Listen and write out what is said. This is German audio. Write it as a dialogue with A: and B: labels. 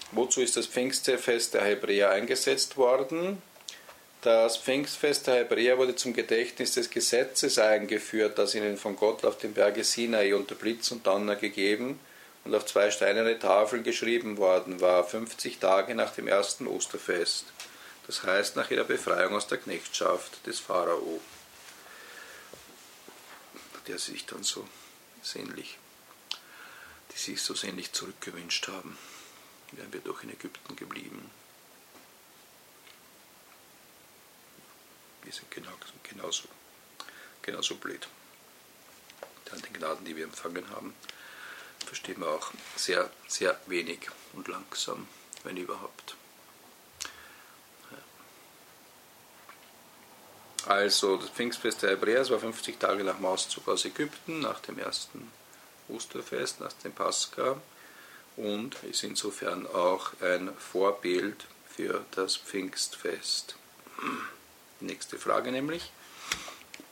A: Wozu ist das Pfingstfest der Hebräer eingesetzt worden? Das Pfingstfest der Hebräer wurde zum Gedächtnis des Gesetzes eingeführt, das ihnen von Gott auf dem Berge Sinai unter Blitz und Donner gegeben und auf 2 steinerne Tafeln geschrieben worden war, 50 Tage nach dem ersten Osterfest. Das heißt nach ihrer Befreiung aus der Knechtschaft des Pharao, der sich dann so sehnlich, die sich so sehnlich zurückgewünscht haben. Wären wir doch in Ägypten geblieben. Wir sind genauso blöd. An den Gnaden, die wir empfangen haben, verstehen wir auch sehr, sehr wenig und langsam, wenn überhaupt. Also, das Pfingstfest der Hebräer war 50 Tage nach dem Auszug aus Ägypten, nach dem ersten Osterfest, nach dem Pascha, und ist insofern auch ein Vorbild für das Pfingstfest. Nächste Frage nämlich: